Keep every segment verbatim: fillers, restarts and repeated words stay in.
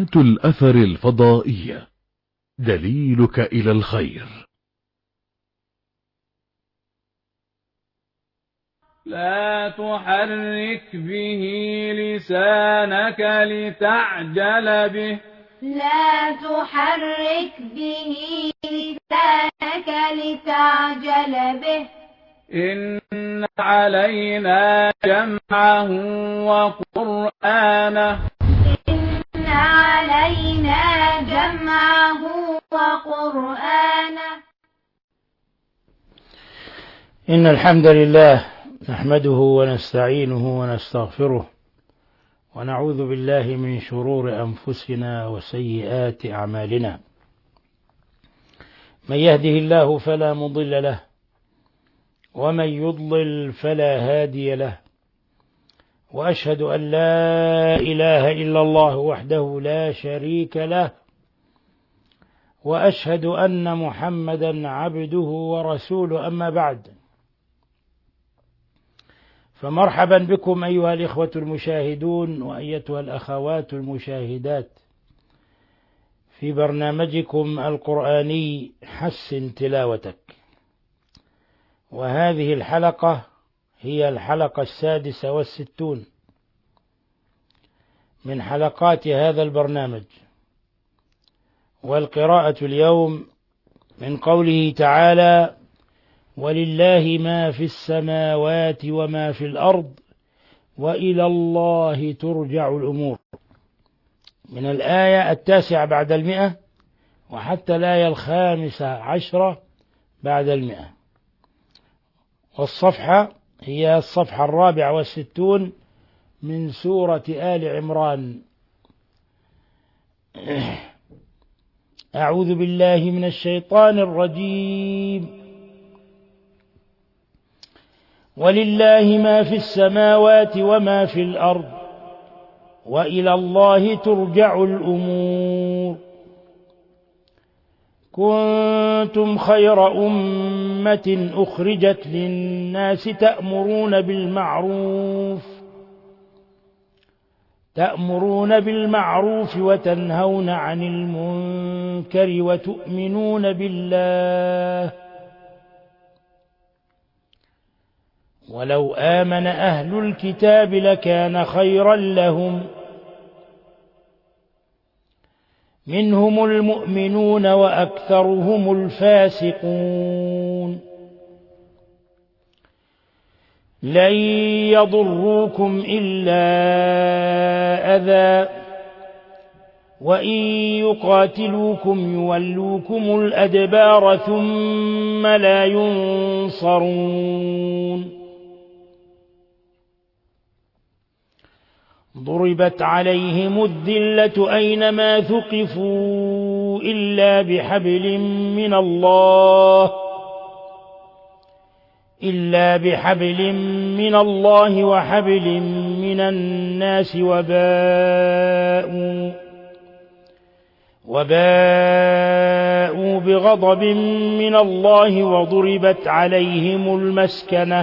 قناة الأثر الفضائية، دليلك إلى الخير. لا تحرك به لسانك لتعجل به لا تحرك به لسانك لتعجل به إن علينا جمعه وقرآنه إن علينا جمعه وقرآنه. إن الحمد لله نحمده ونستعينه ونستغفره ونعوذ بالله من شرور أنفسنا وسيئات أعمالنا. من يهده الله فلا مضل له ومن يضلل فلا هادي له، وأشهد أن لا إله إلا الله وحده لا شريك له، وأشهد أن محمدا عبده ورسوله. أما بعد، فمرحبا بكم أيها الإخوة المشاهدون وأيتها الأخوات المشاهدات في برنامجكم القرآني حسن تلاوتك. وهذه الحلقة هي الحلقة السادسة والستون من حلقات هذا البرنامج، والقراءة اليوم من قوله تعالى: ولله ما في السماوات وما في الأرض وإلى الله ترجع الأمور، من الآية التاسعة بعد المئة وحتى الآية الخامسة عشرة بعد المئة، والصفحة هي الصفحة الرابعة والستون من سورة آل عمران. أعوذ بالله من الشيطان الرجيم. ولله ما في السماوات وما في الأرض وإلى الله ترجع الأمور. كنتم خير أمة أخرجت للناس تأمرون بالمعروف تأمرون بالمعروف وتنهون عن المنكر وتؤمنون بالله. ولو آمن أهل الكتاب لكان خيرا لهم، منهم المؤمنون وأكثرهم الفاسقون. لن يضروكم إلا أذى، وإن يقاتلوكم يولوكم الأدبار ثم لا ينصرون. ضربت عليهم الذلة أينما ثقفوا إلا بحبل من الله إلا بحبل من الله وحبل من الناس وباءوا وباءوا بغضب من الله وضربت عليهم المسكنة،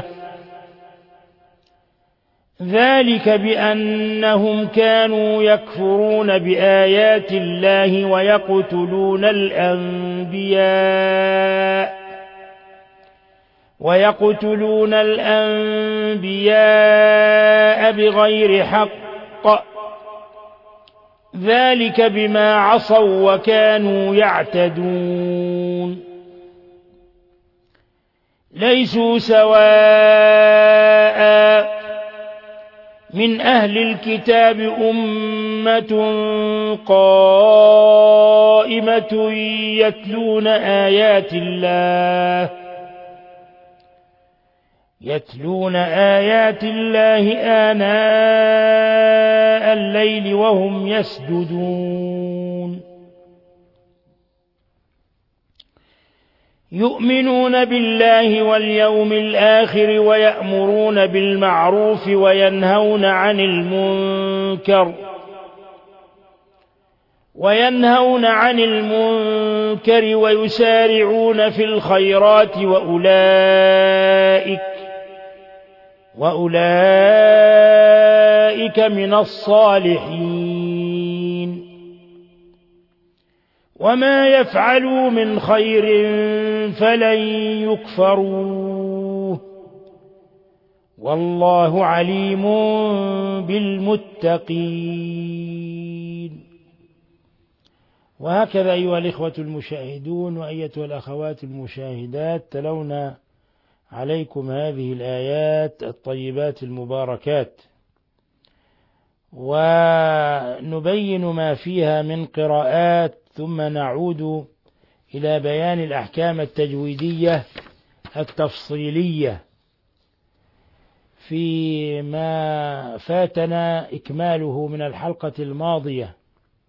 ذلك بأنهم كانوا يكفرون بآيات الله ويقتلون الأنبياء ويقتلون الأنبياء بغير حق، ذلك بما عصوا وكانوا يعتدون. ليسوا سواء، من أهل الكتاب أمة قائمة يتلون آيات الله يتلون آيات الله آناء الليل وهم يسجدون، يؤمنون بالله واليوم الآخر ويأمرون بالمعروف وينهون عن المنكر وينهون عن المنكر ويسارعون في الخيرات وأولئك وأولئك من الصالحين. وما يفعلوا من خير فلن يكفروه والله عليم بالمتقين. وهكذا أيها الإخوة المشاهدون وأيتها الأخوات المشاهدات تلونا عليكم هذه الآيات الطيبات المباركات، ونبين ما فيها من قراءات، ثم نعود إلى بيان الأحكام التجويدية التفصيلية فيما فاتنا إكماله من الحلقة الماضية.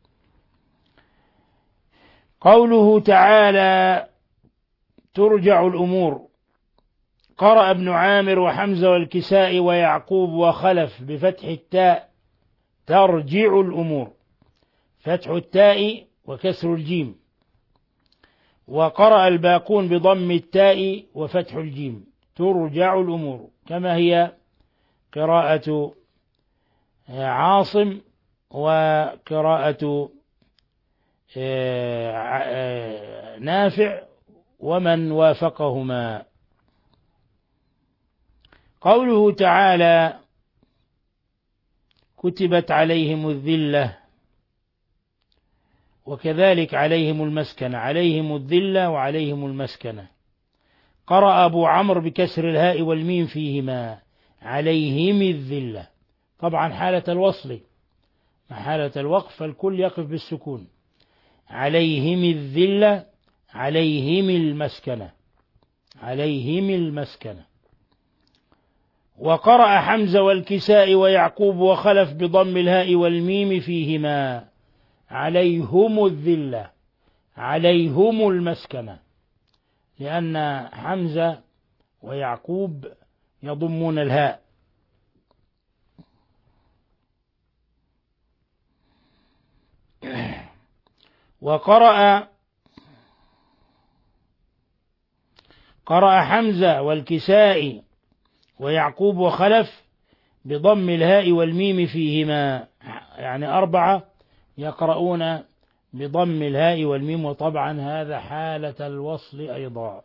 قوله تعالى ترجع الأمور، قرأ ابن عامر وحمزة والكسائي ويعقوب وخلف بفتح التاء ترجع الأمور، فتح التاء وكسر الجيم، وقرأ الباقون بضم التاء وفتح الجيم ترجع الأمور، كما هي قراءة عاصم وقراءة نافع ومن وافقهما. قوله تعالى كتبت عليهم الذلة وكذلك عليهم المسكنة، عليهم الذلة وعليهم المسكنة. قرأ أبو عمرو بكسر الهاء والميم فيهما عليهم الذلة، طبعا حالة الوصل، مع حالة الوقف فالكل يقف بالسكون، عليهم الذلة عليهم المسكنة، عليهم المسكنة. وقرأ حمزة والكساء ويعقوب وخلف بضم الهاء والميم فيهما عليهم الذلة عليهم المسكنة، لأن حمزة ويعقوب يضمون الهاء. وقرأ قرأ حمزة والكسائي ويعقوب وخلف بضم الهاء والميم فيهما، يعني أربعة يقرؤون بضم الهاء والميم، وطبعا هذا حالة الوصل أيضا.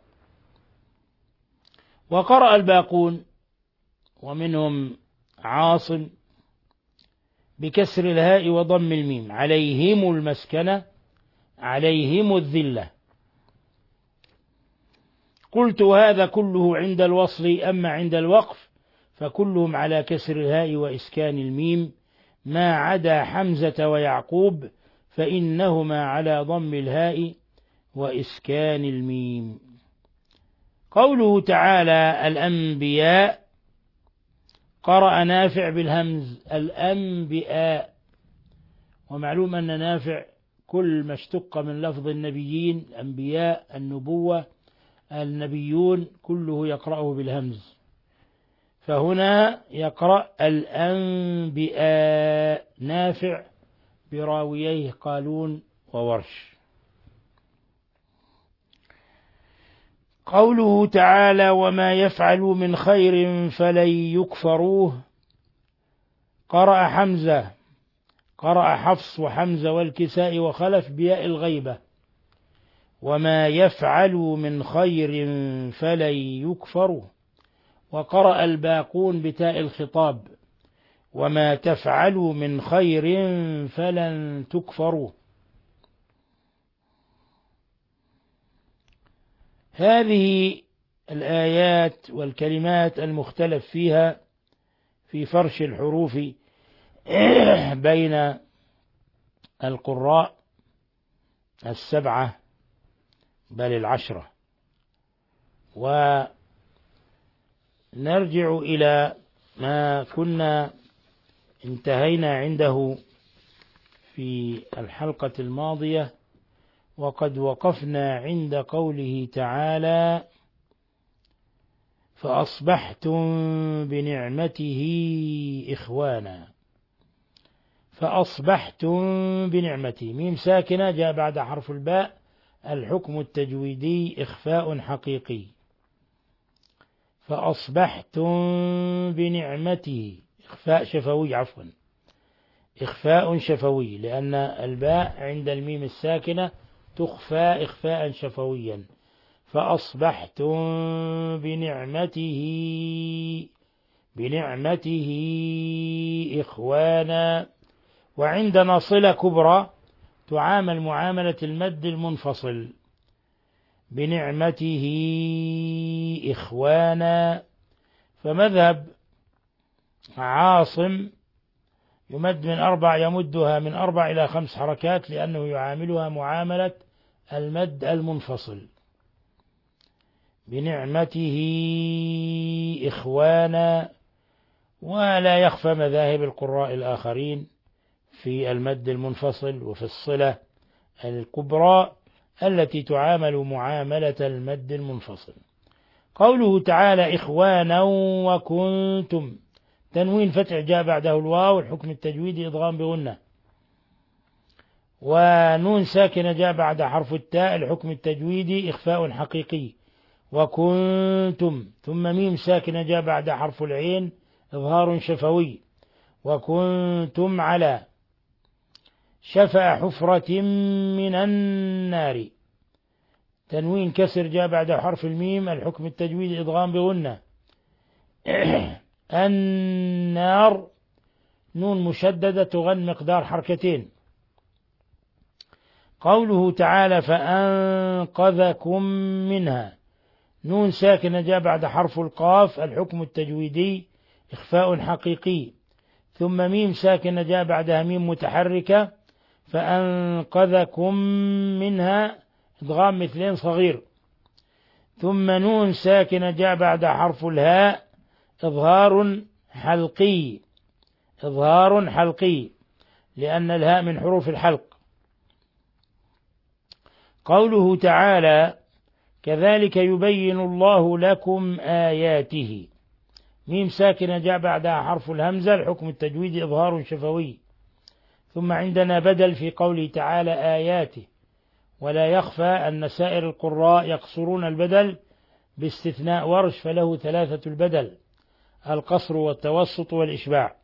وقرأ الباقون ومنهم عاصم بكسر الهاء وضم الميم عليهم المسكنة عليهم الذلة. قلت هذا كله عند الوصل، أما عند الوقف فكلهم على كسر الهاء وإسكان الميم ما عدا حمزة ويعقوب فإنهما على ضم الهاء وإسكان الميم. قوله تعالى الأنبياء، قرأ نافع بالهمز الأنبياء، ومعلوم أن نافع كل ما اشتق من لفظ النبيين، الأنبياء، النبوة، النبيون، كله يقرأه بالهمز، فهنا يقرأ الأنبياء نافع براوييه قالون وورش. قوله تعالى وما يفعلوا من خير فلن يكفروه، قرأ حمزة قرأ حفص وحمزة والكساء وخلف بياء الغيبة، وما يفعلوا من خير فلن يكفروه. وقرأ الباقون بتاء الخطاب وما تفعلوا من خير فلن تكفروه. هذه الآيات والكلمات المختلف فيها في فرش الحروف بين القراء السبعة بل العشرة. ونرجع إلى ما كنا انتهينا عنده في الحلقة الماضية، وقد وقفنا عند قوله تعالى فأصبحتم بنعمته إخوانا. فأصبحتم بنعمته، ميم ساكنة جاء بعد حرف الباء، الحكم التجويدي إخفاء حقيقي. فأصبحتم بنعمته، إخفاء شفوي، عفوا إخفاء شفوي، لأن الباء عند الميم الساكنة تخفى إخفاء شفويا، فأصبحتم بنعمته بنعمته إخوانا. وعندنا صلة كبرى تعامل معاملة المد المنفصل، بنعمته إخوانا. فمذهب عاصم يمد من أربع يمدها من أربع إلى خمس حركات، لأنه يعاملها معاملة المد المنفصل، بنعمته إخوانا. ولا يخفى مذاهب القراء الآخرين في المد المنفصل وفي الصلة الكبرى التي تعامل معاملة المد المنفصل. قوله تعالى إخوانا وكنتم، تنوين فتح جاء بعده الواو، الحكم التجويدي إضغام بغنة. ونون ساكنة جاء بعد حرف التاء، الحكم التجويدي إخفاء حقيقي. وكنتم، ثم ميم ساكنة جاء بعد حرف العين، إظهار شفوي. وكنتم على شفا حفرة من النار، تنوين كسر جاء بعد حرف الميم، الحكم التجويدي إضغام بغنة. النار نون مشددة تغن مقدار حركتين. قوله تعالى فأنقذكم منها، نون ساكنة جاء بعد حرف القاف، الحكم التجويدي إخفاء حقيقي. ثم ميم ساكنة جاء بعدها ميم متحركة، فأنقذكم منها إدغام مثلين صغير. ثم نون ساكنة جاء بعد حرف الهاء، إظهار حلقي إظهار حلقي لأن الهاء من حروف الحلق. قوله تعالى كذلك يبين الله لكم آياته، ميم ساكنة جاء بعدها حرف الهمزة، الحكم التجويدي إظهار شفوي. ثم عندنا بدل في قوله تعالى آياته، ولا يخفى أن سائر القراء يقصرون البدل باستثناء ورش، فله ثلاثة البدل: القصر والتوسط والإشباع.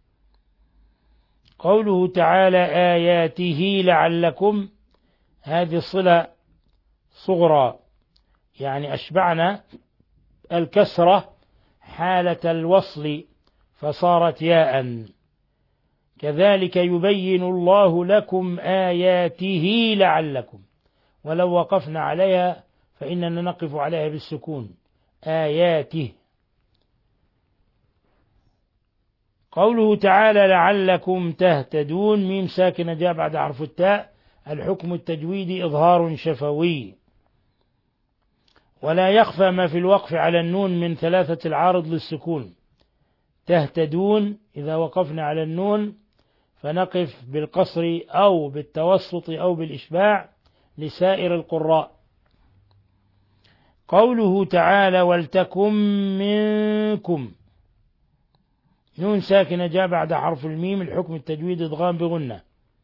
قوله تعالى آياته لعلكم، هذه صلة صغرى، يعني أشبعنا الكسرة حالة الوصل فصارت ياء. كذلك يبين الله لكم آياته لعلكم، ولو وقفنا عليها فإننا نقف عليها بالسكون، آياته. قوله تعالى لعلكم تهتدون، ميم ساكنة جاء بعد حرف التاء، الحكم التجويدي إظهار شفوي. ولا يخفى ما في الوقف على النون من ثلاثة العارض للسكون، تهتدون إذا وقفنا على النون فنقف بالقصر أو بالتوسط أو بالإشباع لسائر القراء. قوله تعالى ولتكن منكم، نون ساكنة جاء بعد حرف الميم، الحكم التجويد إدغام بغنة.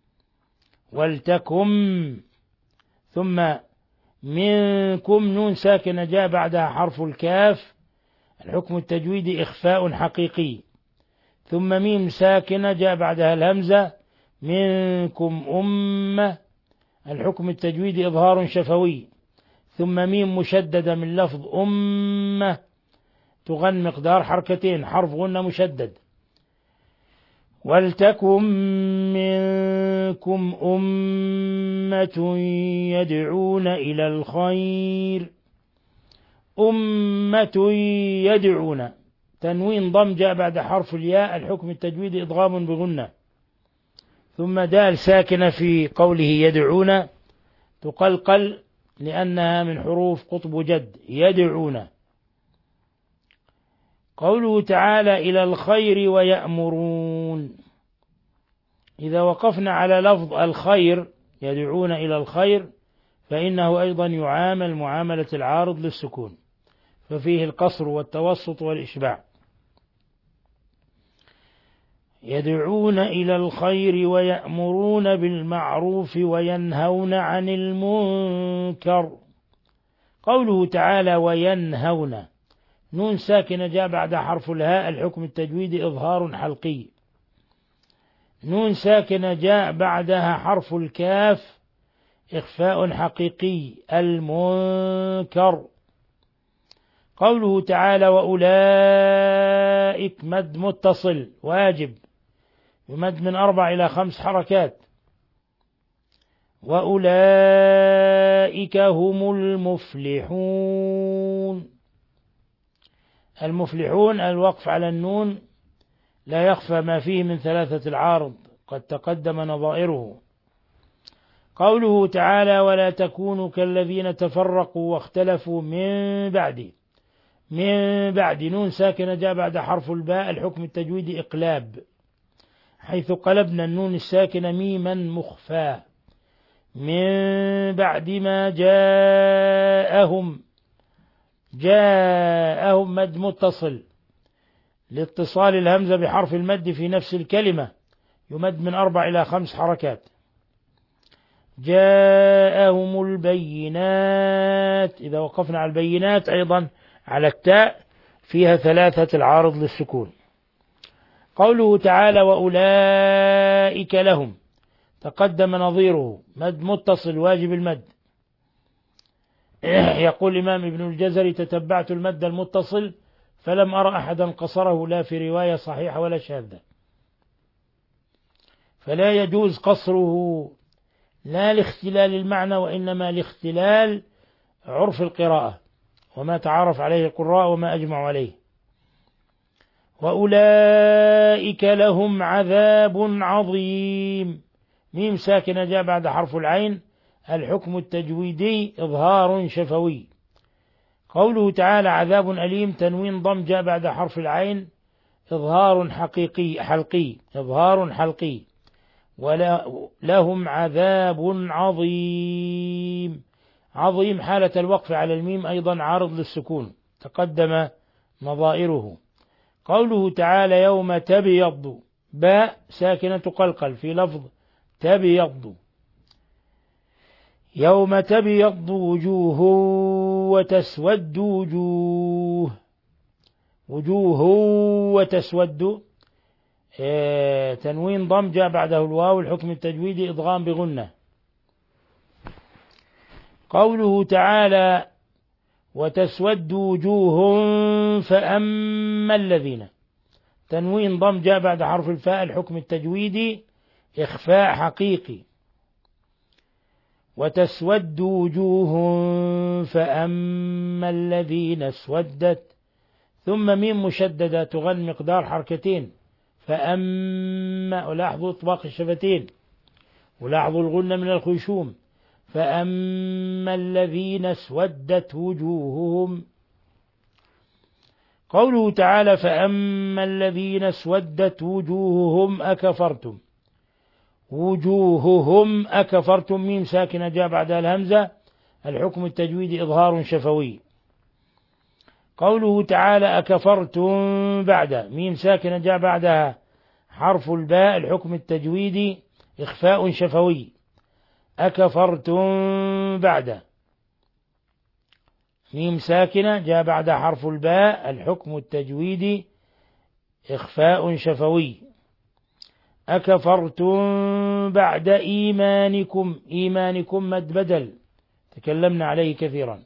ولتكن، ثم منكم نون ساكنة جاء بعدها حرف الكاف، الحكم التجويدي إخفاء حقيقي. ثم ميم ساكنة جاء بعدها الهمزة، منكم أمة، الحكم التجويدي إظهار شفوي. ثم ميم مشددة من لفظ أمة تغن مقدار حركتين، حرف غنة مشدد. ولتكن منكم أمة يدعون إلى الخير، أمة يدعون، تنوين ضم جاء بعد حرف الياء، الحكم التجويدي إضغام بغنة. ثم دال ساكنة في قوله يدعون تقلقل لأنها من حروف قطب جد، يدعون. قوله تعالى إلى الخير ويأمرون، إذا وقفنا على لفظ الخير يدعون إلى الخير فإنه أيضا يعامل معاملة العارض للسكون، ففيه القصر والتوسط والإشباع. يدعون إلى الخير ويأمرون بالمعروف وينهون عن المنكر. قوله تعالى وينهون، نون ساكنة جاء بعد حرف الهاء، الحكم التجويدي إظهار حلقي. نون ساكنة جاء بعدها حرف الكاف، إخفاء حقيقي المنكر. قوله تعالى وأولئك مد متصل واجب يمد من أربع إلى خمس حركات. وأولئك هم المفلحون. المفلحون الوقف على النون لا يخفى ما فيه من ثلاثة العارض قد تقدم نظائره. قوله تعالى ولا تكونوا كالذين تفرقوا واختلفوا من بعد. من بعد نون ساكنة جاء بعد حرف الباء الحكم التجويدي إقلاب، حيث قلبنا النون الساكنة ميما مخفى. من بعد ما جاءهم. جاءهم مد متصل لاتصال الهمزة بحرف المد في نفس الكلمة يمد من أربع إلى خمس حركات. جاءهم البينات إذا وقفنا على البينات أيضا على التاء فيها ثلاثة العارض للسكون. قوله تعالى وأولئك لهم تقدم نظيره مد متصل واجب المد. يقول الإمام ابن الجزري تتبعت المد المتصل فلم أرى أحدا قصره لا في رواية صحيحة ولا شاذة، فلا يجوز قصره لا لاختلال المعنى وإنما لاختلال عرف القراءة وما تعارف عليه القراء وما أجمع عليه. وأولئك لهم عذاب عظيم. ميم ساكنة جاء بعد حرف العين الحكم التجويدي إظهار شفوي. قوله تعالى عذاب أليم تنوين ضم جاء بعد حرف العين إظهار حقيقي حلقي إظهار حلقي. ولهم عذاب عظيم. عظيم حالة الوقف على الميم أيضا عارض للسكون تقدم نظائره. قوله تعالى يوم تبيض باء ساكنة قلقل في لفظ تبيض. يوم تبيض وجوه وتسود وجوه. وجوه وتسود اه تنوين ضم جاء بعده الواو الحكم التجويدي إضغام بغنة. قوله تعالى وتسود وجوه فأما الذين تنوين ضم جاء بعد حرف الفاء الحكم التجويدي إخفاء حقيقي. وتسود وجوه فأما الذين اسودت ثم ميم مشددة تغن مقدار حركتين فأما ولاحظوا إطباق الشفتين ولاحظوا الغنة من الخيشوم. فأما الذين اسودت وجوههم. قوله تعالى فأما الذين اسودت وجوههم أكفرتم. وجوههم أكفرتم ميم ساكنة جاء بعدها الهمزة الحكم التجويدي إظهار شفوي. قوله تعالى أكفرتم بعد ميم ساكنة جاء بعدها حرف الباء الحكم التجويدي إخفاء شفوي. أكفرتم بعد ميم ساكنة جاء بعدها حرف الباء الحكم التجويدي إخفاء شفوي. أكفرتم بعد إيمانكم. إيمانكم مد بدل تكلمنا عليه كثيرا.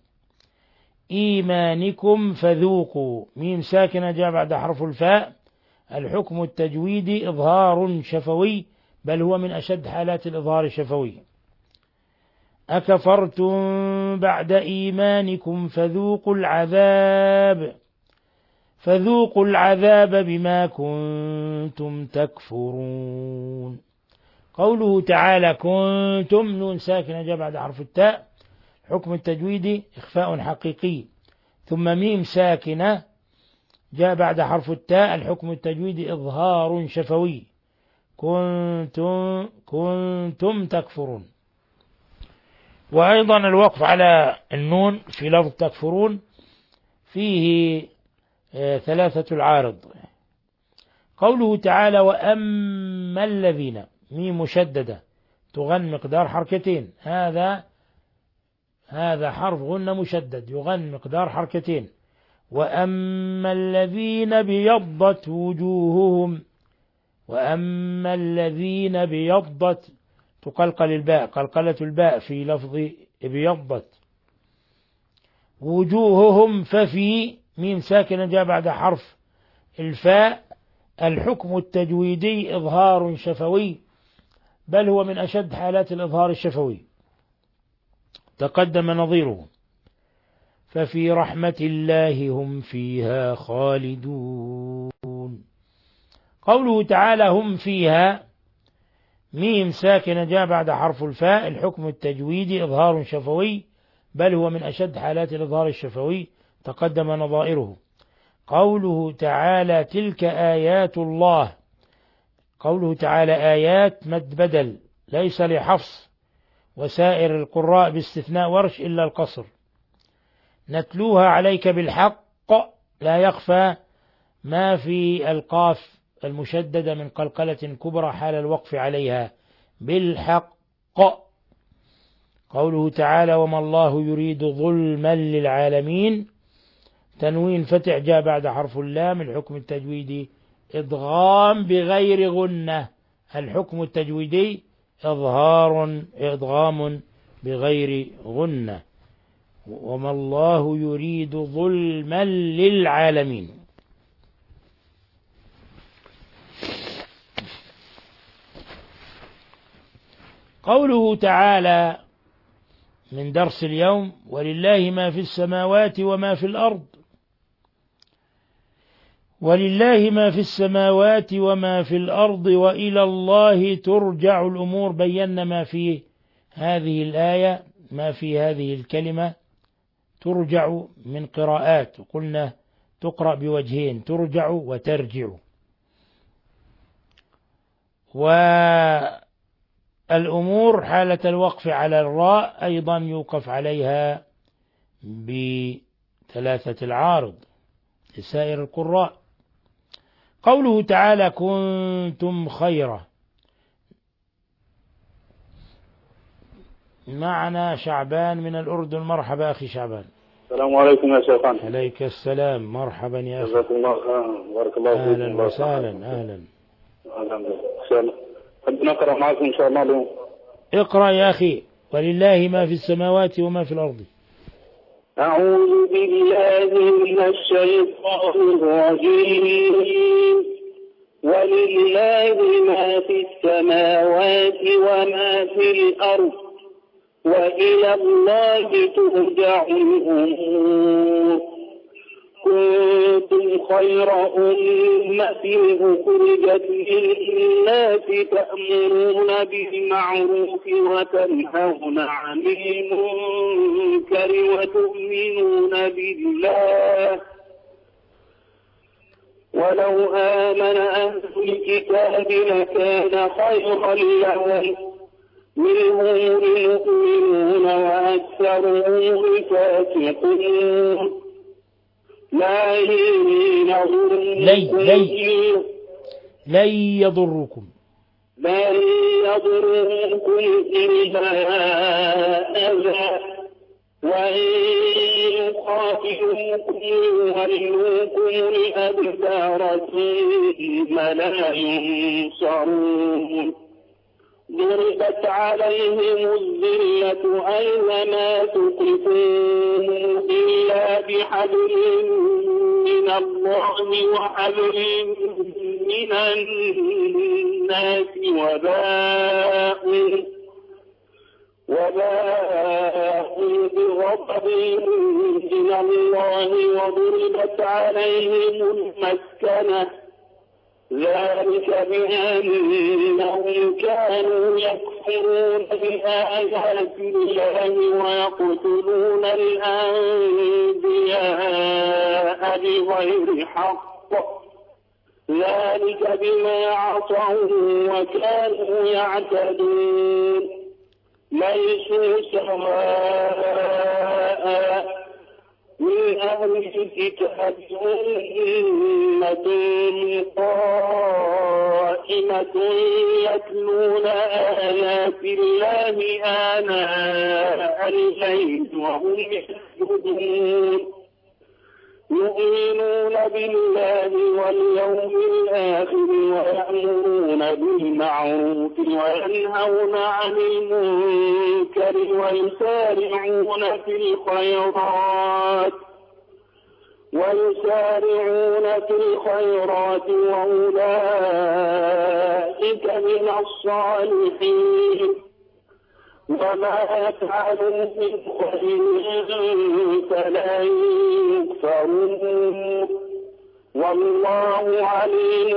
إيمانكم فذوقوا ميم ساكنة جاء بعد حرف الفاء الحكم التجويدي إظهار شفوي بل هو من أشد حالات الإظهار الشفوي. أكفرتم بعد إيمانكم فذوقوا العذاب. فذوقوا العذاب بما كنتم تكفرون. قوله تعالى كنتم نون ساكنة جاء بعد حرف التاء حكم التجويدي إخفاء حقيقي. ثم ميم ساكنة جاء بعد حرف التاء الحكم التجويدي إظهار شفوي. كنتم كنتم تكفرون. وأيضا الوقف على النون في لفظ تكفرون فيه ثلاثة العارض. قوله تعالى وأما الذين ميم مشددة تغن مقدار حركتين. هذا هذا حرف غنة مشدد يغن مقدار حركتين. وأما الذين بيضت وجوههم. وأما الذين بيضت تقلقل الباء قلقلة الباء في لفظ ابيضت. وجوههم ففي ميم ساكنة جاء بعد حرف الفاء. الحكم التجويدي إظهار شفوي، بل هو من أشد حالات الإظهار الشفوي، تقدم نظيره. ففي رحمة الله هم فيها خالدون. قوله تعالى هم فيها ميم ساكنة جاء بعد حرف الفاء. الحكم التجويدي إظهار شفوي، بل هو من أشد حالات الإظهار الشفوي، تقدم نظائره. قوله تعالى تلك آيات الله. قوله تعالى آيات مد بدل ليس لحفص وسائر القراء باستثناء ورش إلا القصر. نتلوها عليك بالحق لا يخفى ما في القاف المشددة من قلقلة كبرى حال الوقف عليها بالحق. قوله تعالى وما الله يريد ظلما للعالمين. تنوين فتح جاء بعد حرف اللام. الحكم التجويدي إدغام بغير غنة. الحكم التجويدي إظهار إدغام بغير غنة. وما الله يريد ظلما للعالمين. قوله تعالى من درس اليوم ولله ما في السماوات وما في الأرض. ولله ما في السماوات وما في الأرض وإلى الله ترجع الأمور. بينا ما في هذه الآية، ما في هذه الكلمة ترجع من قراءات، وقلنا تقرأ بوجهين ترجع وترجع. والأمور حالة الوقف على الراء أيضا يوقف عليها بثلاثة العارض لسائر القراء. قوله تعالى كنتم خيرا. معنا شعبان من الأردن. مرحبا أخي شعبان. السلام عليكم يا شيخان. عليك السلام. مرحبا يا أخي. جزاكم الله خيرا. بارك الله فيكم. أهلا وسهلا. أهلا. أهلا إن شاء الله. قد نقرأ معكم إن شاء الله اليوم. اقرأ يا أخي. ولله ما في السماوات وما في الأرض. أعوذ بالله من الشيطان الرجيم. ولله ما في السماوات وما في الأرض وإلى الله ترجع الأمور. كنتم خير أمة أخرجت للناس تأمرون بالمعروف وتنهون عن المنكر وتؤمنون بالله. ولو آمن أهل الكتاب لكان خيرا لهم منهم المؤمنون وأكثرهم الفاسقون. لا لن لن يضركم لن يضركم إلا أذى وإن يقاتلوكم يولوكم الأدبار ثم لا ينصرون. ضربت عليهم الذلة أينما تقفوا إلا بحبل من الله وحبل من الناس وباءوا وباءوا بغضب من الله وضربت عليهم المسكنة. ذلك بأنهم كانوا يكفرون بآيات الله ويقتلون الأنبياء بغير حق. ذلك بما عصوا وكانوا يعتدون. ليسوا سواء من أهل الكتاب أمة قائمة يتلون آيات الله آناء الليل وهم يسجدون يؤمنون بالله واليوم الآخر ويأمرون بالمعروف وينهون عن المنكر ويسارعون في الخيرات ويسارعون في الخيرات وأولئك من الصالحين وما يفعلوا من خير فلن يكفرون والله عليم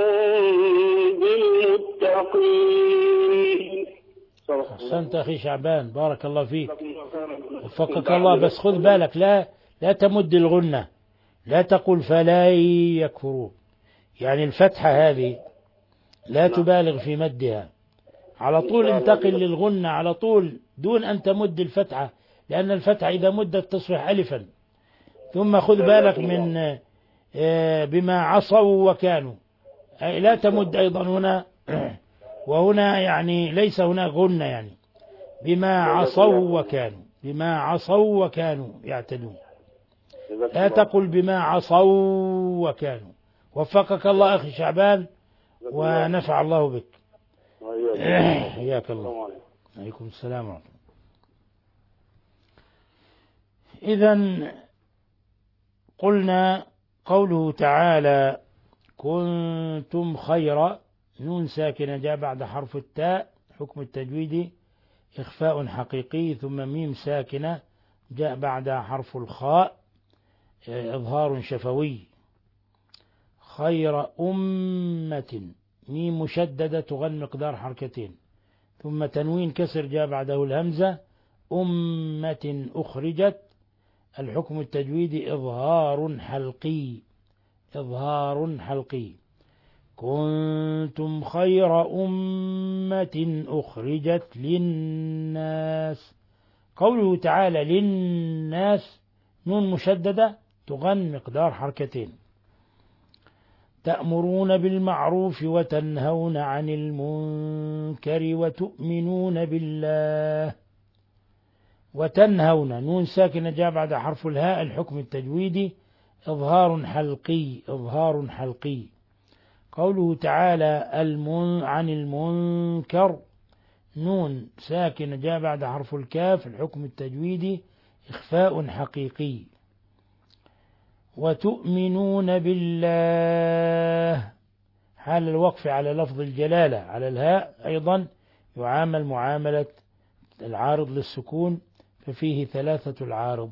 بالمتقين. أحسنت أخي شعبان، بارك الله فيك، وفقك الله. بس خذ بالك، لا لا تمد الغنة، لا تقل فلا يكفرون، يعني الفتحة هذه لا تبالغ في مدها، على طول انتقل للغنة على طول دون أن تمد الفتحة، لأن الفتحة إذا مدت تصبح ألفا. ثم خذ بالك من بما عصوا وكانوا، لا تمد أيضا هنا وهنا، يعني ليس هنا غنة، يعني بما عصوا وكانوا، بما عصوا وكانوا يعتدون، لا تقل بما عصوا وكانوا. وفقك الله أخي شعبان ونفع الله بك. حياك الله. عليكم السلام ورحمة الله. إذن قلنا قوله تعالى كنتم خير، نون ساكنة جاء بعد حرف التاء، حكم التجويد إخفاء حقيقي، ثم ميم ساكنة جاء بعد حرف الخاء إظهار شفوي. خير أمة، ميم مشددة تغن مقدار حركتين، ثم تنوين كسر جاء بعده الهمزة. أمة أخرجت، الحكم التجويدي إظهار حلقي، إظهار حلقي. كنتم خير أمة أخرجت للناس، قوله تعالى للناس نون مشددة تغن مقدار حركتين. تأمرون بالمعروف وتنهون عن المنكر وتؤمنون بالله. وتنهون نون ساكنة جاء بعد حرف الهاء، الحكم التجويدي إظهار حلقي، إظهار حلقي. قوله تعالى المن عن المنكر، نون ساكنة جاء بعد حرف الكاف، الحكم التجويدي إخفاء حقيقي. وتؤمنون بالله، حال الوقف على لفظ الجلالة على الهاء أيضا يعامل معاملة العارض للسكون، ففيه ثلاثة العارض.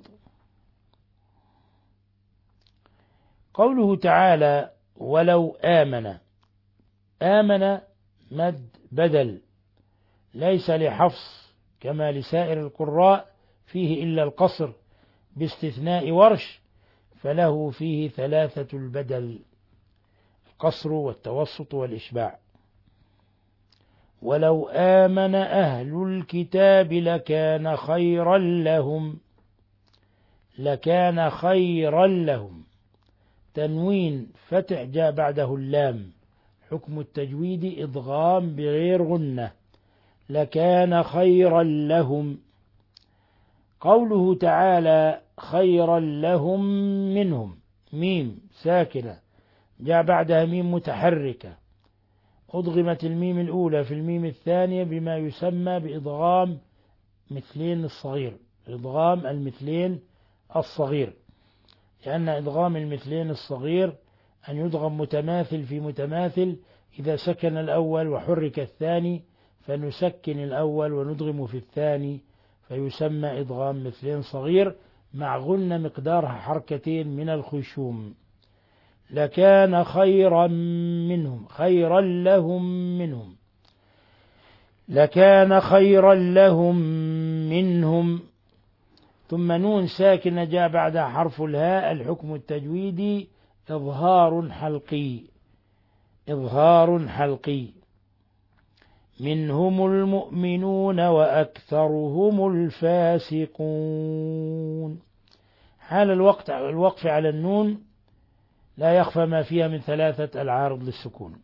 قوله تعالى ولو آمن، آمن مد بدل، ليس لحفص كما لسائر القراء فيه إلا القصر باستثناء ورش، فله فيه ثلاثة البدل، القصر والتوسط والإشباع. ولو آمن أهل الكتاب لكان خيرا لهم، لكان خيرا لهم. تنوين فتح جاء بعده اللام، حكم التجويد إضغام بغير غنة، لكان خيرا لهم. قوله تعالى خيرا لهم منهم، ميم ساكنة جاء بعدها ميم متحركة، أضغمت الميم الأولى في الميم الثانية بما يسمى بإضغام مثلين الصغير، إضغام المثلين الصغير، لأن إضغام المثلين الصغير أن يضغم متماثل في متماثل، إذا سكن الأول وحرك الثاني فنسكن الأول وندغم في الثاني، فيسمى إضغام مثلين صغير مع غنة مقدارها حركتين من الخشوم. لكان خيرا منهم، خيرا لهم منهم، لكان خيرا لهم منهم. ثم نون ساكنة جاء بعدها حرف الهاء، الحكم التجويدي إظهار حلقي، إظهار حلقي. منهم المؤمنون وأكثرهم الفاسقون. حال الوقت الوقف على النون لا يخفى ما فيها من ثلاثة العارض للسكون.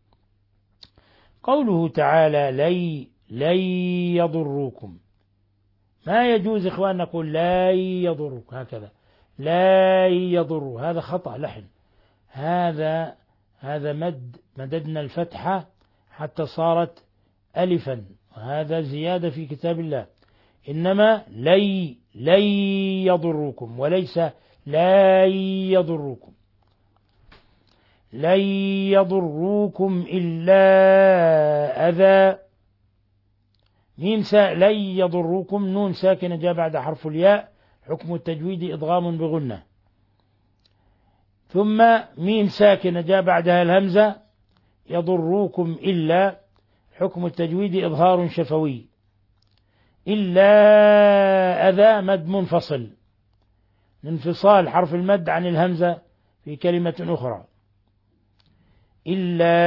قوله تعالى لي لن يضروكم، ما يجوز إخوان نقول لا يضرك هكذا، لا يضر، هذا خطأ لحن، هذا هذا مد، مددنا الفتحة حتى صارت ألفا، وهذا زيادة في كتاب الله. إنما لي لن يضركم، وليس لا يضركم. لن يضروكم إلا أذى. ميم سا لن يضروكم، نون ساكنة جاء بعد حرف الياء، حكم التجويد إضغام بغنة. ثم ميم ساكنة جاء بعدها الهمزة، يضروكم إلا، حكم التجويد إظهار شفوي. إلا أذى مد منفصل، انفصال حرف المد عن الهمزة في كلمة أخرى. إلا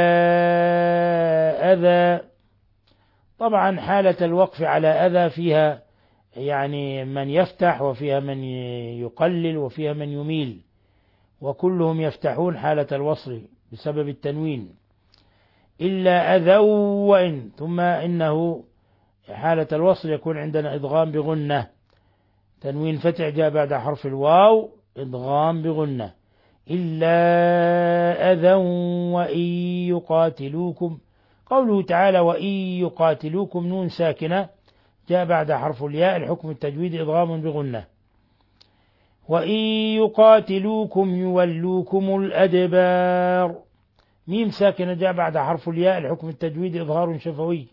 أذى، طبعا حالة الوقف على أذى فيها يعني من يفتح، وفيها من يقلل، وفيها من يميل، وكلهم يفتحون حالة الوصل بسبب التنوين. إلا أذى وإن، ثم إنه حالة الوصل يكون عندنا إضغام بغنة، تنوين فتح جاء بعد حرف الواو، إضغام بغنة. إلا أذى وإن يقاتلوكم، قوله تعالى وإن يقاتلوكم، نون ساكنة جاء بعد حرف الياء، الحكم التجويد إضغام بغنة. وإن يقاتلوكم يولوكم الأدبار، ميم ساكنة جاء بعد حرف الياء، الحكم التجويد إظهار شفوي.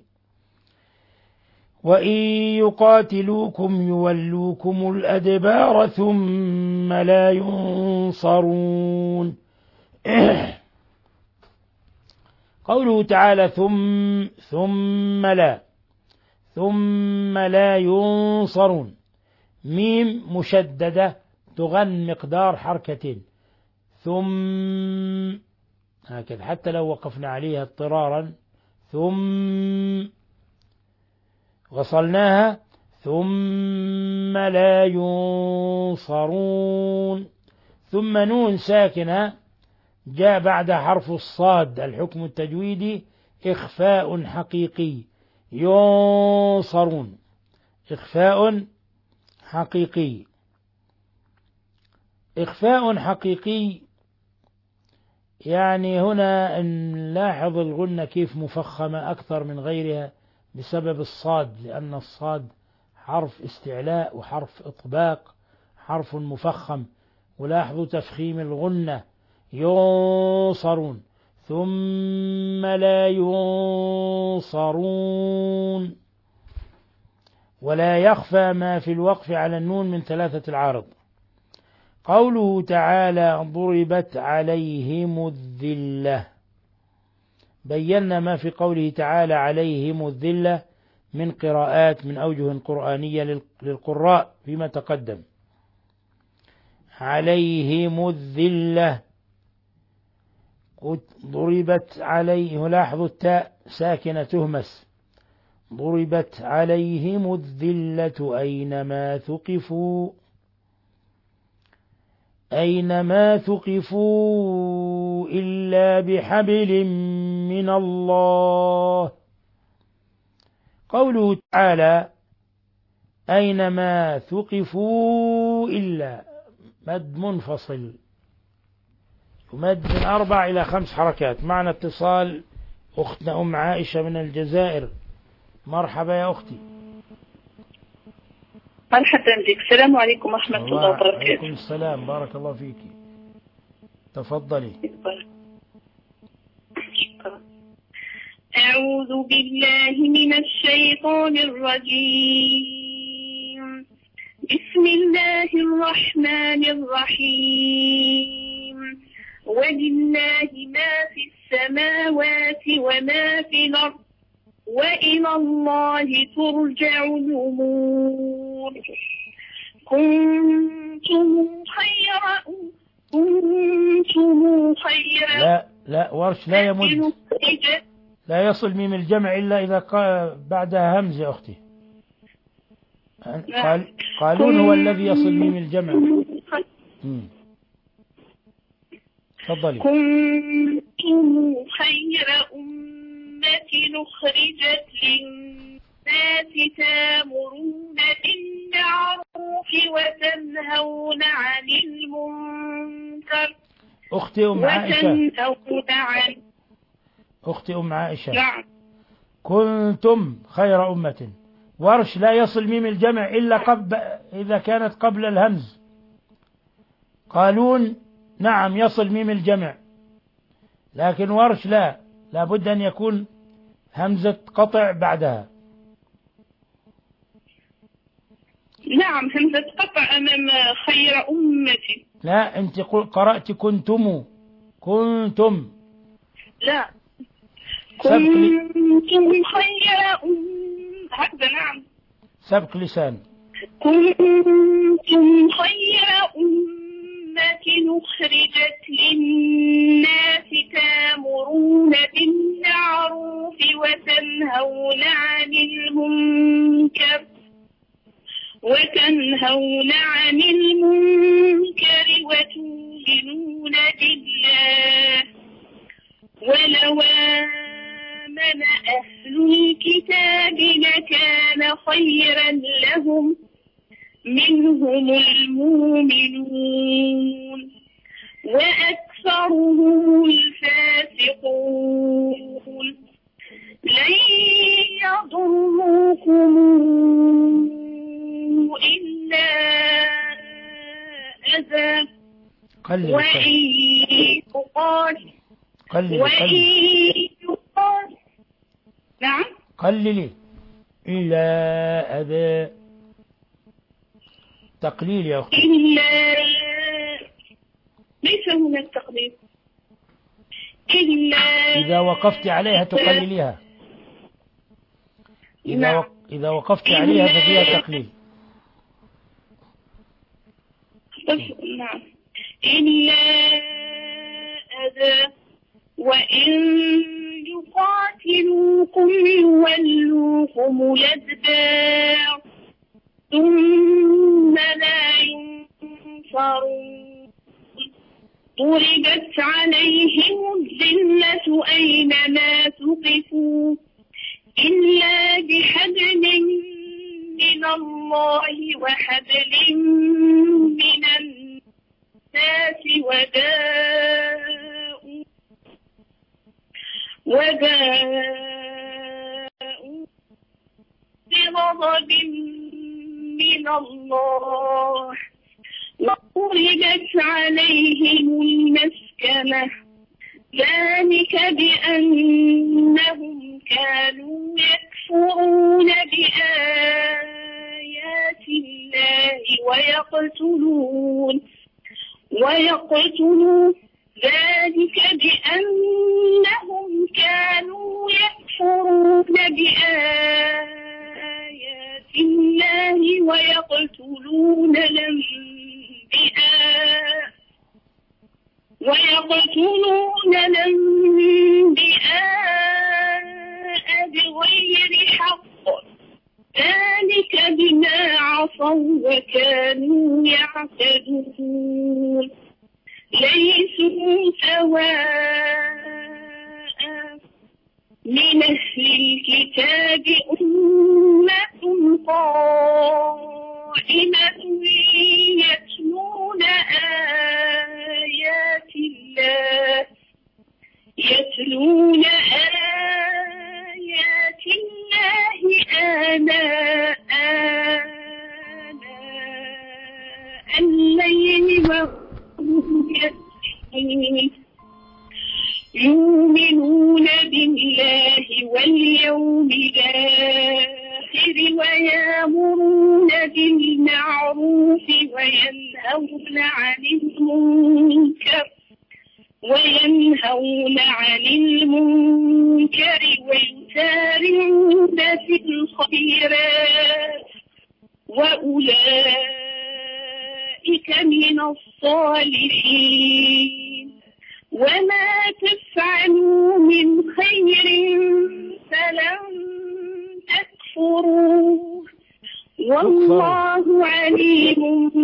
وإن يقاتلوكم يولوكم الأدبار ثم لا ينصرون. قوله تعالى ثم ثم لا ثم لا ينصرون، ميم مشددة تغن مقدار حركتين، ثم هكذا حتى لو وقفنا عليها اضطرارا، ثم وصلناها ثم لا ينصرون. ثم نون ساكنة جاء بعد حرف الصاد، الحكم التجويدي إخفاء حقيقي، ينصرون، إخفاء حقيقي. إخفاء حقيقي يعني هنا نلاحظ الغنة كيف مفخمة أكثر من غيرها بسبب الصاد، لأن الصاد حرف استعلاء وحرف إطباق، حرف مفخم. ولاحظوا تفخيم الغنة، ينصرون ثم لا ينصرون. ولا يخفى ما في الوقف على النون من ثلاثة العارض. قوله تعالى ضربت عليهم الذلة، بينا ما في قوله تعالى عليهم الذلة من قراءات من أوجه قرآنية للقراء فيما تقدم. عليهم الذلة ضربت عليه، لاحظوا التاء ساكنة تهمس، ضربت عليهم الذلة أينما ثقفوا، أينما ثقفوا إلا بحبل من الله. قوله تعالى أينما ثقفوا إلا، مد منفصل يمد من أربع إلى خمس حركات. معنا اتصال أختنا أم عائشة من الجزائر. مرحبا يا أختي. مرحبا بك. السلام عليكم ورحمة الله وبركاته. وعليكم السلام، بارك الله فيك. تفضلي. شكرا. أعوذ بالله من الشيطان الرجيم. بسم الله الرحمن الرحيم. ولله ما في السماوات وما في الأرض وإلى الله ترجع الأمور. كنتم خير كنتم خير لا لا ورش لا يمد، لا يصل ميم الجمع إلا إذا بعدها همزة يا أختي. قال قالون هو الذي يصل ميم الجمع. تفضلي. كنتم خير أمة أخرجت للناس تأمرون بالمعروف وتنهون عن المنكر أختي أم عائشة وتنهون عن أختي أم عائشة نعم كنتم خير أمة. ورش لا يصل ميم الجمع إلا قبل إذا كانت قبل الهمز. قالون نعم يصل ميم الجمع، لكن ورش لا، لابد أن يكون همزة قطع بعدها. نعم همزة قطع أمام خير أمة. لا أنت قرأت كنتم كنتم لا سبق لي كنتم خير أمة هذا نعم سبق لسان. كنتم خير أمة أخرجت للناس تأمرون بالمعروف وتنهون عن المنكر وتنهون عن المنكر وتؤمنون بالله ولو آمن أهل الكتاب لكان خيرا لهم منهم المؤمنون وأكثرهم الفاسقون لن يضروكم إلا أذى وإن يقاتلوا قللي وإن يقاتلوا نعم قللي إلا أذى تقليل يا أختي. إلا ليس هناك تقليل إلا إذا وقفت عليها تقلليها. إذا نعم. وق... إذا وقفت عليها ففيها تقليل. نعم إلا أذى وإن يقاتلوكم يولوكم الأدبار ثم لا ينصرون ضربت عليهم الذلة أينما ثقفوا إلا بحبل من الله وحبل من الناس وباءوا وباءوا بغضب من الله وضربت عليهم المسكنة ذلك بأنهم كانوا يكفرون بآيات الله ويقتلون ويقتلون ذلك بأنهم كانوا يكفرون بآيات الله ويقتلون الأنبياء ويقتلون الأنبياء بغير حق ذلك بما عصوا وكانوا يعتدون ليسوا سواء من أهل الكتاب أمة قائمة يتلون آيات الله يتلون آيات الله آناء آناء الليل وهم يسجدون يؤمنون بالله واليوم الآخر ويأمرون بالمعروف وينهون عن المنكر وينهون عن المنكر ويسارعون في الخيرات وأولئك من الصالحين وما تفعلوا من خير فلن تكفروه والله عليم.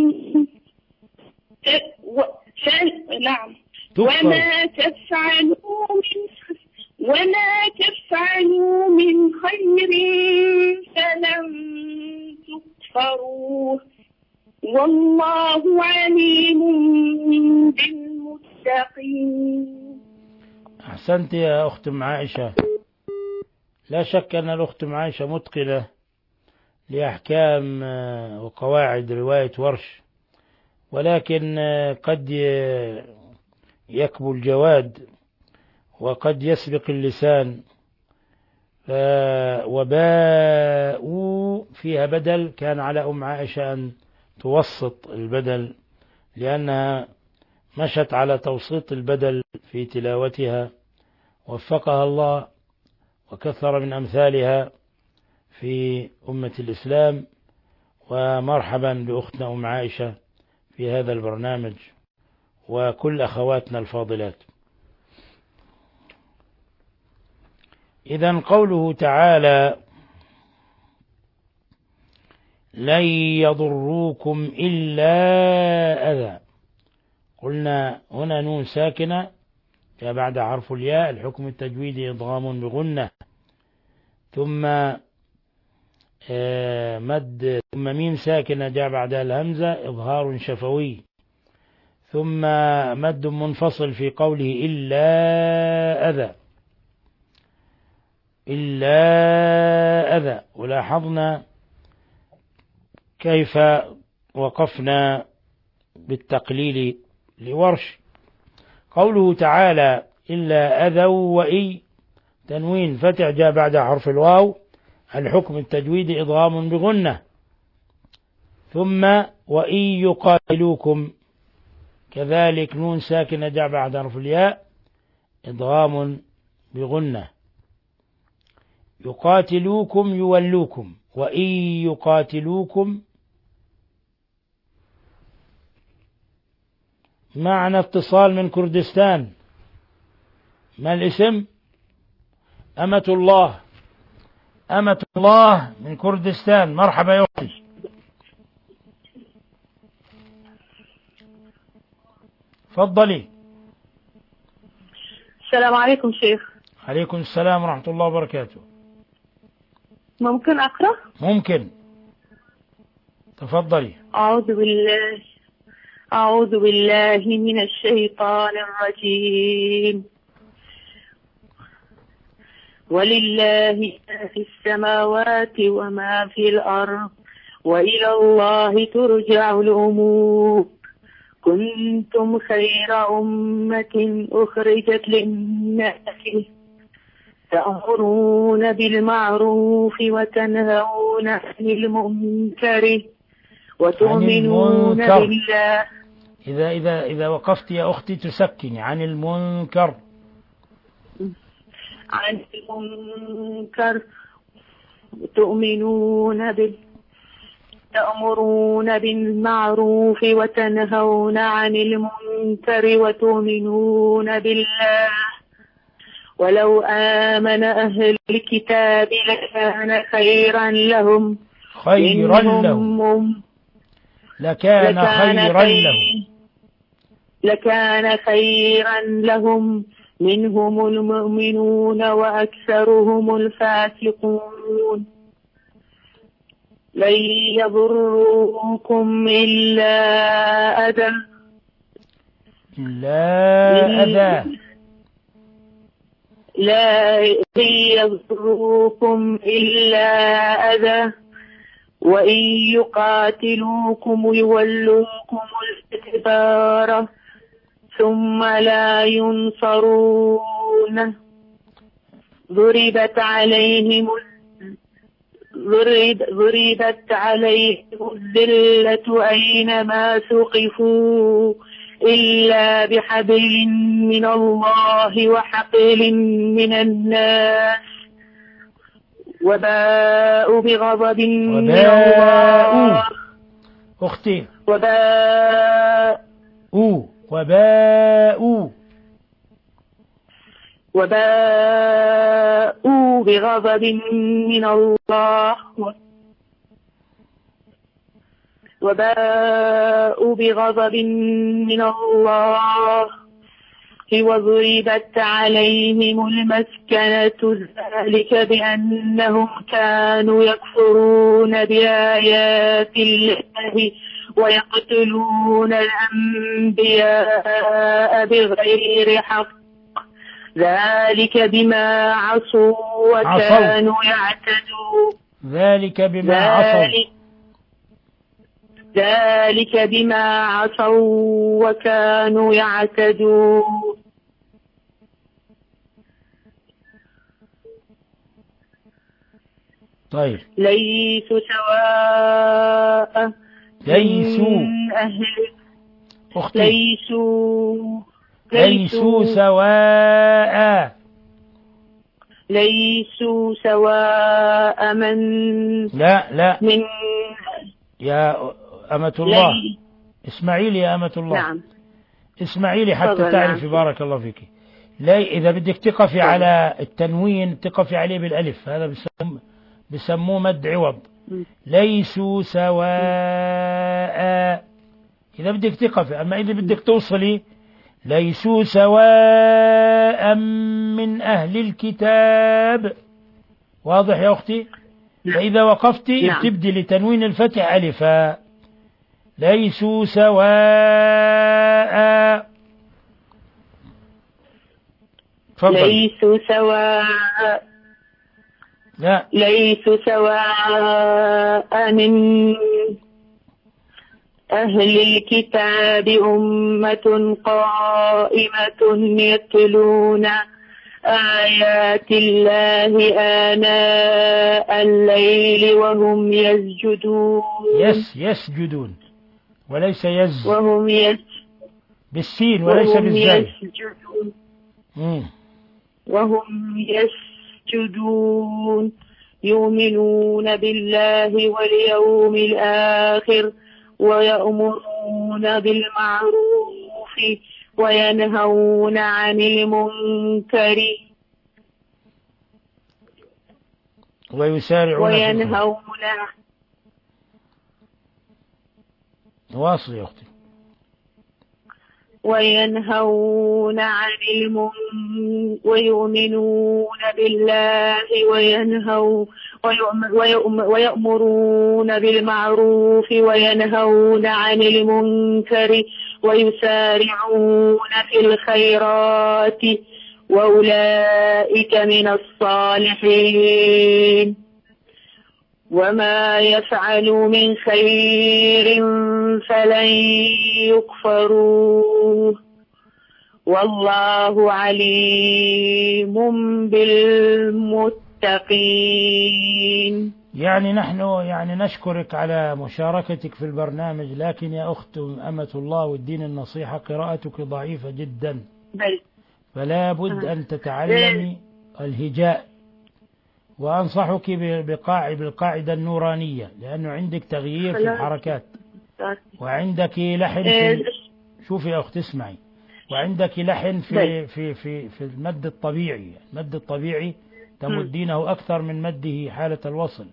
نعم وما تفعلوا من وما تفعلوا من خير فلن تكفروه والله عليم بالمتقين. أحسنت يا أخت أم عائشة. لا شك أن الأخت أم عائشة متقنة لأحكام وقواعد رواية ورش، ولكن قد يكبو الجواد وقد يسبق اللسان. وباءوا فيها بدل، كان على أم عائشة أن توسط البدل لأنها مشت على توسيط البدل في تلاوتها، وفقها الله وكثر من أمثالها في أمة الإسلام. ومرحبا بأختنا أم عائشة في هذا البرنامج وكل أخواتنا الفاضلات. إذن قوله تعالى لن يضروكم إلا أذى، قلنا هنا نون ساكنة جاء بعد حرف الياء، الحكم التجويدي إضغام بغنة، ثم مد، ثم ميم ساكنة جاء بعدها الهمزة إظهار شفوي، ثم مد منفصل في قوله إلا أذى، إلا أذى. ولاحظنا كيف وقفنا بالتقليل لورش. قوله تعالى إلا أذوا وإي، تنوين فتح جاء بعد حرف الواو، الحكم التجويدي إضغام بغنة، ثم وإن يقاتلوكم كذلك نون ساكنة جاء بعد حرف الياء إضغام بغنة. يقاتلوكم يولوكم، وإن يقاتلوكم معنى اتصال من كردستان. ما الاسم؟ أمة الله، أمة الله من كردستان. مرحبا يا أختي. تفضلي. السلام عليكم شيخ. عليكم السلام ورحمة الله وبركاته. ممكن أقرأ؟ ممكن، تفضلي. أعوذ بالله أعوذ بالله من الشيطان الرجيم. ولله ما في السماوات وما في الأرض وإلى الله ترجع الأمور. كنتم خير أمة أخرجت للناس تأمرون بالمعروف وتنهون عن المنكر وتؤمنون بالله. إذا إذا إذا وقفت يا أختي تسكني عن المنكر. عن المنكر وتؤمنون بال تأمرون بالمعروف وتنهون عن المنكر وتؤمنون بالله. ولو آمن أهل الكتاب لكان خيرا لهم خيرا لهم لكان, لكان خيرا لهم لكان خيرا لهم منهم المؤمنون وأكثرهم الفاسقون. لن يضروكم إلا أذى لا أذى لا يضروكم إلا أذى وإن يقاتلوكم يولوكم الأدبار ثم لا ينصرون. ضربت عليهم ضربت عليهم الذلة أينما ثقفوا إلا بحبل من الله وحبل من الناس وباءوا بغضب من الله. أختي وباءوا وباءوا وباءوا بغضب من الله وباءوا بغضب من الله وضربت عليهم المسكنة ذلك بأنهم كانوا يكفرون بآيات الله ويقتلون الأنبياء بغير حق ذلك بما عصوا وكانوا يعتدون ذلك بما عصوا ذلك, ذلك بما عصوا وكانوا يعتدون. طيب ليسوا سواء ليسوا من أهل أختي ليسوا ليسوا سواء ليسوا سواء من لا لا من يا أمة الله لي اسمعيلي يا أمة الله نعم اسمعيلي حتى طبعا تعرفي نعم. بارك الله فيك. لا إذا بدك تقفي طبعا. على التنوين تقفي عليه بالألف، هذا بسموه بسموه مد عوض. ليسوا سواء إذا بدك تقفي، أما إذا بدك توصلي ليسوا سواء من أهل الكتاب. واضح يا أختي؟ فإذا وقفتي نعم. تبدي لتنوين الفتح ألفا. ليسوا سواء. تفضل. ليسوا سواء لا ليسوا سواء من أهل الكتاب أمة قائمة يتلون آيات الله آناء الليل وهم يسجدون. يس يسجدون وليس يز وهم يس بالسين وليس وهم بالزاي. يسجدون مم. وهم يسجدون يؤمنون بالله واليوم الآخر ويأمرون بالمعروف وينهون عن المنكر ويسارعون في الخير. وينهون واصل يا أختي. وينهون عن المنكر ويؤمنون بالله وينهوا ويأمرون بالمعروف وينهون عن المنكر ويسارعون في الخيرات وأولئك من الصالحين وما يفعلوا من خير فلن يكفروه والله عليم بالمتقين. يعني نحن يعني نشكرك على مشاركتك في البرنامج، لكن يا أخت أمة الله والدين النصيحة قراءتك ضعيفة جدا، بل فلا بد أن تتعلمي الهجاء، وأنصحك بقاع بالقاعدة النورانية، لأنه عندك تغيير في الحركات وعندك لحن في شوفي يا أخت اسمعي، وعندك لحن في في في في المد الطبيعي. المد الطبيعي تمدينه أكثر من مده حالة الوصل،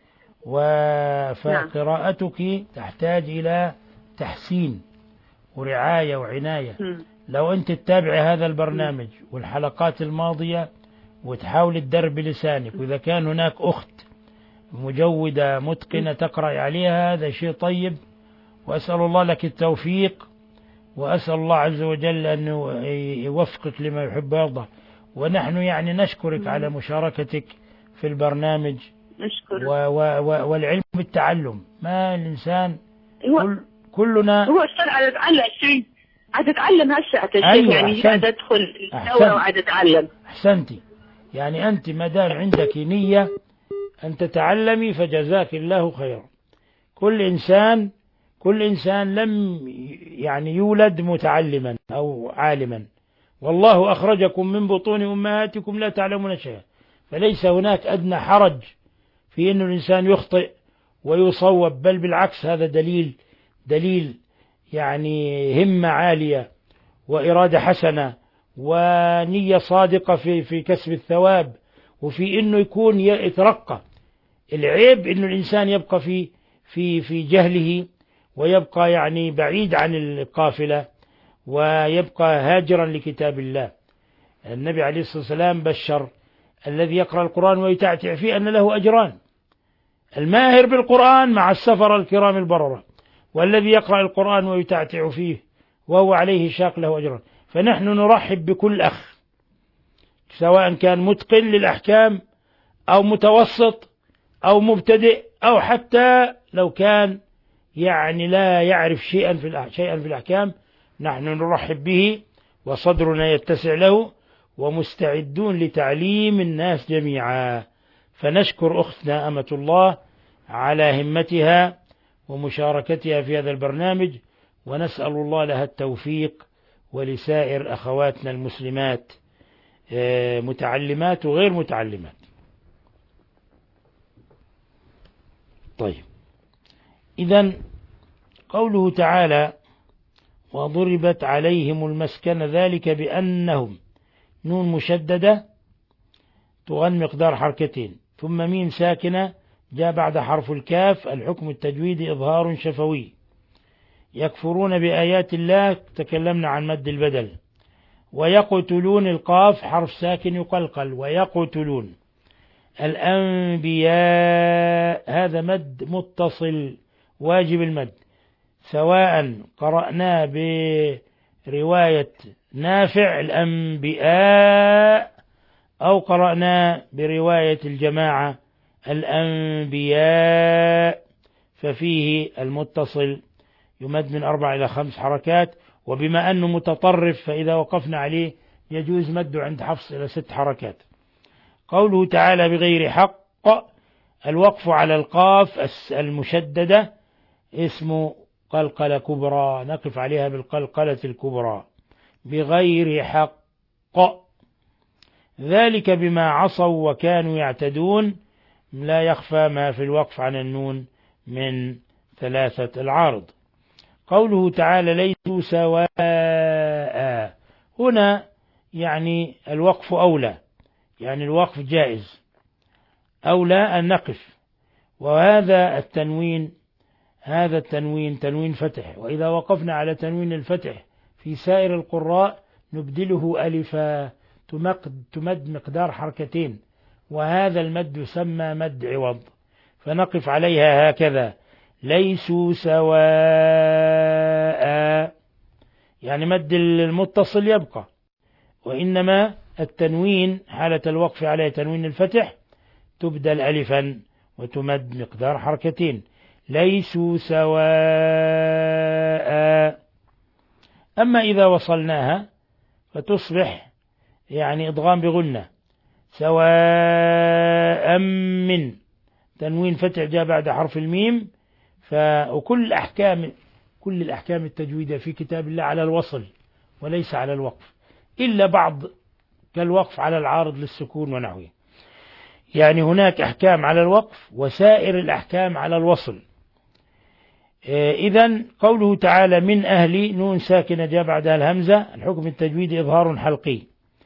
فقراءتك تحتاج إلى تحسين ورعاية وعناية. لو أنت تتابع هذا البرنامج والحلقات الماضية وتحاول تدرب لسانك، وإذا كان هناك أخت مجودة متقنة تقرأ عليها هذا شيء طيب، وأسأل الله لك التوفيق، وأسأل الله عز وجل أن يوفقك لما يحب ويرضى. ونحن يعني نشكرك على مشاركتك في البرنامج و و و والعلم بالتعلم. ما الإنسان كل كلنا هو أستاذ عاد أتعلم شيء عاد أتعلم هسه أيوة يعني عاد أدخل الدورة وعاد أتعلم. أحسنتي، يعني أنت ما دام عندك نية أن تتعلمي فجزاك الله خيرا. كل إنسان كل إنسان لم يعني يولد متعلما أو عالما، والله أخرجكم من بطون أمهاتكم لا تعلمون شيئا، فليس هناك أدنى حرج في أن الإنسان يخطئ ويصوب، بل بالعكس هذا دليل دليل يعني همة عالية وإرادة حسنة ونية صادقة في في كسب الثواب، وفي أنه يكون يترقى. العيب أنه الإنسان يبقى في في في جهله، ويبقى يعني بعيد عن القافلة، ويبقى هاجرا لكتاب الله. النبي عليه الصلاة والسلام بشر الذي يقرأ القرآن ويتعتع فيه أن له أجران: الماهر بالقرآن مع السفر الكرام البررة، والذي يقرأ القرآن ويتعتع فيه وهو عليه شاق له أجران. فنحن نرحب بكل أخ سواء كان متقن للأحكام أو متوسط أو مبتدئ أو حتى لو كان يعني لا يعرف شيئا في شيئا في الأحكام، نحن نرحب به وصدرنا يتسع له ومستعدون لتعليم الناس جميعا. فنشكر أختنا أمة الله على همتها ومشاركتها في هذا البرنامج، ونسأل الله لها التوفيق ولسائر أخواتنا المسلمات متعلمات وغير متعلمات. طيب، إذن قوله تعالى وضربت عليهم المسكنة ذلك بأنهم نون مشددة تغن مقدار حركتين ثم ميم ساكنة جاء بعد حرف الكاف. الحكم التجويدي إظهار شفوي. يكفرون بآيات الله تكلمنا عن مد البدل. ويقتلون القاف حرف ساكن يقلقل ويقتلون. الأنبياء هذا مد متصل واجب المد، سواء قرأنا برواية نافع الأنبياء أو قرأنا برواية الجماعة الأنبياء، ففيه المتصل يمد من أربع إلى خمس حركات، وبما أنه متطرف فإذا وقفنا عليه يجوز مده عند حفص إلى ست حركات. قوله تعالى بغير حق، الوقف على القاف المشددة اسم قلقلة كبرى، نقف عليها بالقلقلة الكبرى بغير حق. ذلك بما عصوا وكانوا يعتدون، لا يخفى ما في الوقف عن النون من ثلاثة العارض. قوله تعالى ليسوا سواء، هنا يعني الوقف أولى، يعني الوقف جائز أولى أن نقف. وهذا التنوين هذا التنوين تنوين فتح، وإذا وقفنا على تنوين الفتح في سائر القراء نبدله ألفا تمد مقدار حركتين، وهذا المد يسمى مد عوض، فنقف عليها هكذا ليسوا سواء، يعني مد المتصل يبقى، وإنما التنوين حالة الوقف عليه تنوين الفتح تبدل ألفا وتمد مقدار حركتين ليسوا سواء. أما إذا وصلناها فتصبح يعني إضغام بغنة سواء من تنوين فتح جاء بعد حرف الميم. فكل أحكام كل الأحكام التجويدية في كتاب الله على الوصل وليس على الوقف، إلا بعض كالوقف على العارض للسكون ونحوه، يعني هناك أحكام على الوقف وسائر الأحكام على الوصل. إذن قوله تعالى من أهل نون ساكنة جاء بعدها الهمزة، الحكم التجويدي إظهار حلقي.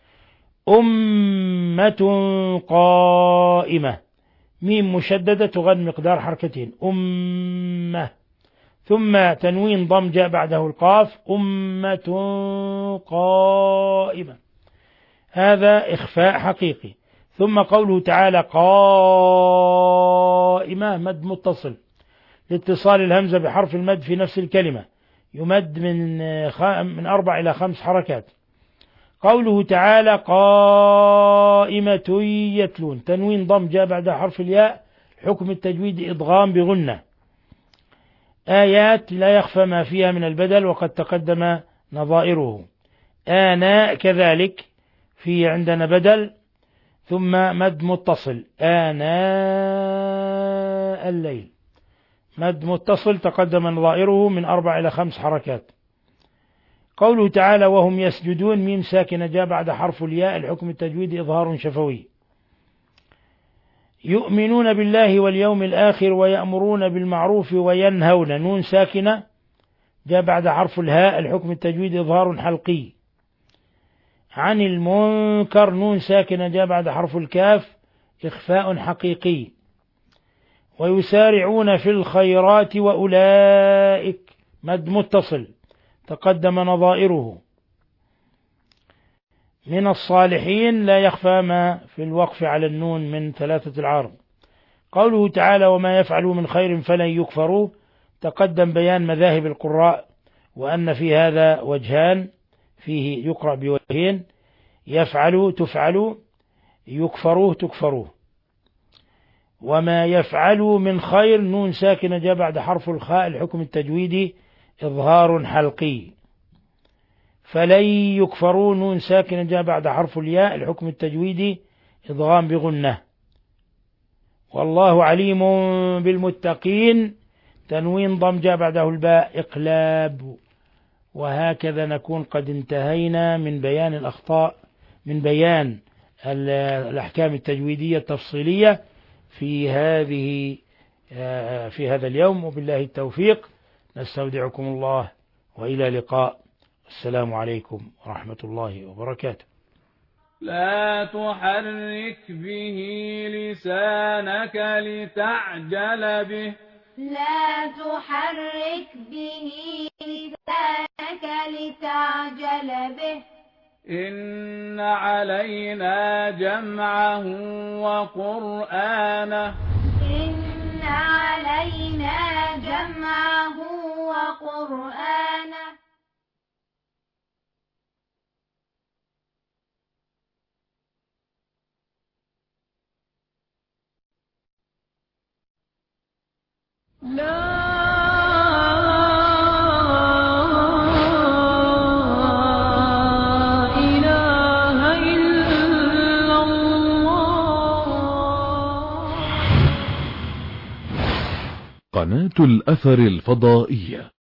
أمة قائمة ميم مشددة تغن مقدار حركتين أمة، ثم تنوين ضم جاء بعده القاف أمة قائمة، هذا إخفاء حقيقي. ثم قوله تعالى قائمة مد متصل لاتصال الهمزة بحرف المد في نفس الكلمة، يمد من من أربع إلى خمس حركات. قوله تعالى قائمة يتلون تنوين ضم جاء بعد حرف الياء، حكم التجويد إضغام بغنة. آيات لا يخفى ما فيها من البدل وقد تقدم نظائره. آناء كذلك في عندنا بدل ثم مد متصل آناء الليل، مد متصل تقدم نظائره من أربع إلى خمس حركات. قوله تعالى وهم يسجدون ميم ساكنة جاء بعد حرف الياء، الحكم التجويدي إظهار شفوي. يؤمنون بالله واليوم الآخر ويأمرون بالمعروف وينهون نون ساكنة جاء بعد حرف الهاء، الحكم التجويدي إظهار حلقي. عن المنكر نون ساكنة جاء بعد حرف الكاف، إخفاء حقيقي. ويسارعون في الخيرات وأولئك مد متصل تقدم نظائره. من الصالحين لا يخفى ما في الوقف على النون من ثلاثة العارض. قوله تعالى وما يفعلوا من خير فلن يكفروه تقدم بيان مذاهب القراء وأن في هذا وجهان، فيه يقرأ بوجهين: يفعل تفعل، يكفروه تكفروه. وما يفعل من خير نون ساكنة جاء بعد حرف الخاء الحكم التجويدي إظهار حلقي. فلن يكفروا نون ساكنة جاء بعد حرف الياء الحكم التجويدي إضغام بغنة. والله عليم بالمتقين تنوين ضم جاء بعده الباء إقلاب. وهكذا نكون قد انتهينا من بيان الأخطاء، من بيان الأحكام التجويدية التفصيلية في هذه في هذا اليوم، وبالله التوفيق. نستودعكم الله وإلى لقاء. السلام عليكم ورحمة الله وبركاته. لا تحرك به لسانك لتعجل به. لا تحرك به لسانك لتعجل به. إن علينا جمعه وقرآنه. إن علينا جمعه وقرآنه. لا إله إلا الله. قناة الأثر الفضائية.